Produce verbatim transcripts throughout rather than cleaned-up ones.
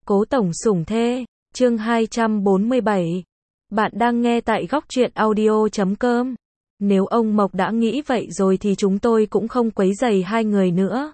Cố tổng sủng thê, chương hai trăm bốn mươi bảy. Bạn đang nghe tại góc truyện audio chấm com. Nếu ông Mộc đã nghĩ vậy rồi thì chúng tôi cũng không quấy rầy hai người nữa.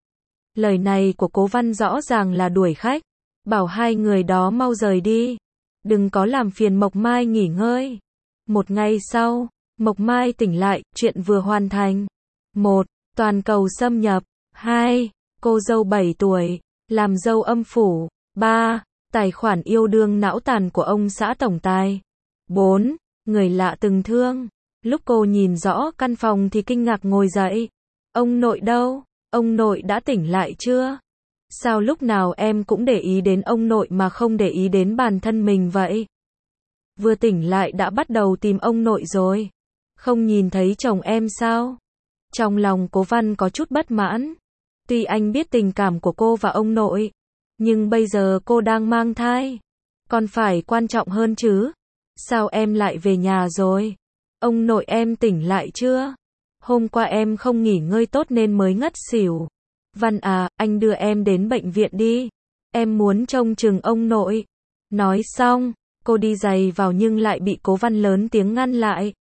Lời này của Cố Văn rõ ràng là đuổi khách, bảo hai người đó mau rời đi, đừng có làm phiền Mộc Mai nghỉ ngơi. Một ngày sau, Mộc Mai tỉnh lại, chuyện vừa hoàn thành. một. Toàn cầu xâm nhập. hai. Cô dâu bảy tuổi, làm dâu âm phủ. ba. Tài khoản yêu đương não tàn của ông xã tổng tài. bốn. Người lạ từng thương. Lúc cô nhìn rõ căn phòng thì kinh ngạc ngồi dậy. Ông nội đâu? Ông nội đã tỉnh lại chưa? Sao lúc nào em cũng để ý đến ông nội mà không để ý đến bản thân mình vậy? Vừa tỉnh lại đã bắt đầu tìm ông nội rồi. Không nhìn thấy chồng em sao? Trong lòng Cố Văn có chút bất mãn. Tuy anh biết tình cảm của cô và ông nội, nhưng bây giờ cô đang mang thai, còn phải quan trọng hơn chứ. Sao em lại về nhà rồi? Ông nội em tỉnh lại chưa? Hôm qua em không nghỉ ngơi tốt nên mới ngất xỉu. Văn à, anh đưa em đến bệnh viện đi. Em muốn trông chừng ông nội. Nói xong, cô đi giày vào nhưng lại bị Cố Văn lớn tiếng ngăn lại.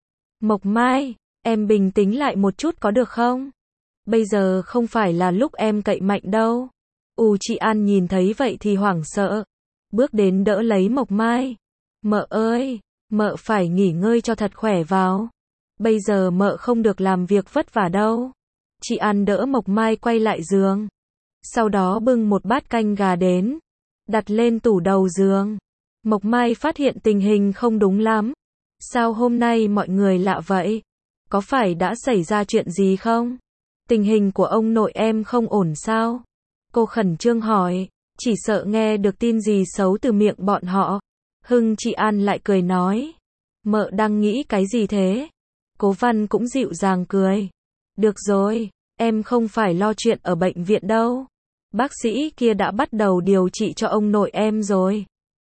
Mộc Mai, em bình tĩnh lại một chút có được không? Bây giờ không phải là lúc em cậy mạnh đâu. U chị An nhìn thấy vậy thì hoảng sợ, bước đến đỡ lấy Mộc Mai. Mợ ơi, mợ phải nghỉ ngơi cho thật khỏe vào. Bây giờ mợ không được làm việc vất vả đâu. Chị An đỡ Mộc Mai quay lại giường. Sau đó bưng một bát canh gà đến, đặt lên tủ đầu giường. Mộc Mai phát hiện tình hình không đúng lắm. Sao hôm nay mọi người lạ vậy? Có phải đã xảy ra chuyện gì không? Tình hình của ông nội em không ổn sao? Cô khẩn trương hỏi, chỉ sợ nghe được tin gì xấu từ miệng bọn họ. Hưng chị An lại cười nói, mợ đang nghĩ cái gì thế? Cố Văn cũng dịu dàng cười. Được rồi, em không phải lo chuyện ở bệnh viện đâu. Bác sĩ kia đã bắt đầu điều trị cho ông nội em rồi.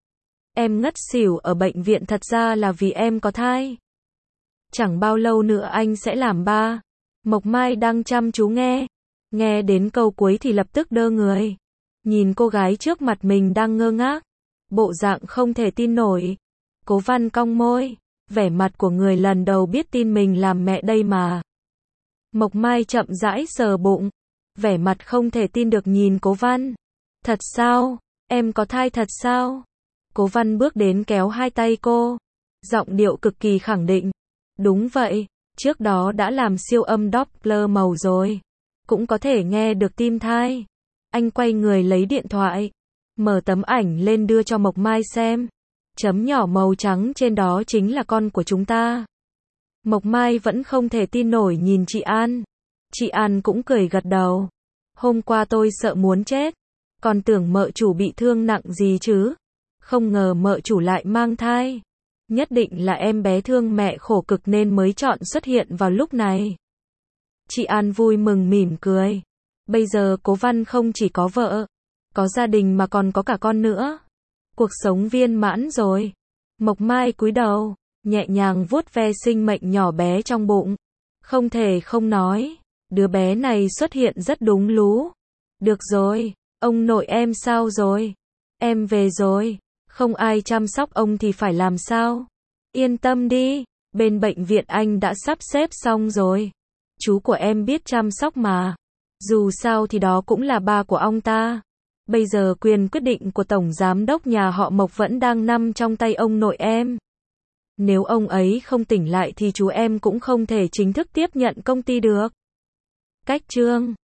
Em ngất xỉu ở bệnh viện thật ra là vì em có thai. Chẳng bao lâu nữa anh sẽ làm ba. Mộc Mai đang chăm chú nghe. Nghe đến câu cuối thì lập tức đơ người. Nhìn cô gái trước mặt mình đang ngơ ngác, bộ dạng không thể tin nổi. Cố Văn cong môi, vẻ mặt của người lần đầu biết tin mình làm mẹ đây mà. Mộc Mai chậm rãi sờ bụng, vẻ mặt không thể tin được nhìn Cố Văn. Thật sao? Em có thai thật sao? Cố Văn bước đến kéo hai tay cô, giọng điệu cực kỳ khẳng định. Đúng vậy, trước đó đã làm siêu âm Doppler màu rồi, cũng có thể nghe được tim thai. Anh quay người lấy điện thoại, mở tấm ảnh lên đưa cho Mộc Mai xem. Chấm nhỏ màu trắng trên đó chính là con của chúng ta. Mộc Mai vẫn không thể tin nổi nhìn chị An. Chị An cũng cười gật đầu. Hôm qua tôi sợ muốn chết, còn tưởng mợ chủ bị thương nặng gì chứ. Không ngờ mợ chủ lại mang thai. Nhất định là em bé thương mẹ khổ cực nên mới chọn xuất hiện vào lúc này. Chị An vui mừng mỉm cười. Bây giờ Cố Văn không chỉ có vợ, có gia đình mà còn có cả con nữa. Cuộc sống viên mãn rồi. Mộc Mai cúi đầu, nhẹ nhàng vuốt ve sinh mệnh nhỏ bé trong bụng. Không thể không nói, đứa bé này xuất hiện rất đúng lú. Được rồi, ông nội em sao rồi? Em về rồi. Không ai chăm sóc ông thì phải làm sao? Yên tâm đi, bên bệnh viện anh đã sắp xếp xong rồi. Chú của em biết chăm sóc mà. Dù sao thì đó cũng là ba của ông ta. Bây giờ quyền quyết định của tổng giám đốc nhà họ Mộc vẫn đang nằm trong tay ông nội em. Nếu ông ấy không tỉnh lại thì chú em cũng không thể chính thức tiếp nhận công ty được. Cách chương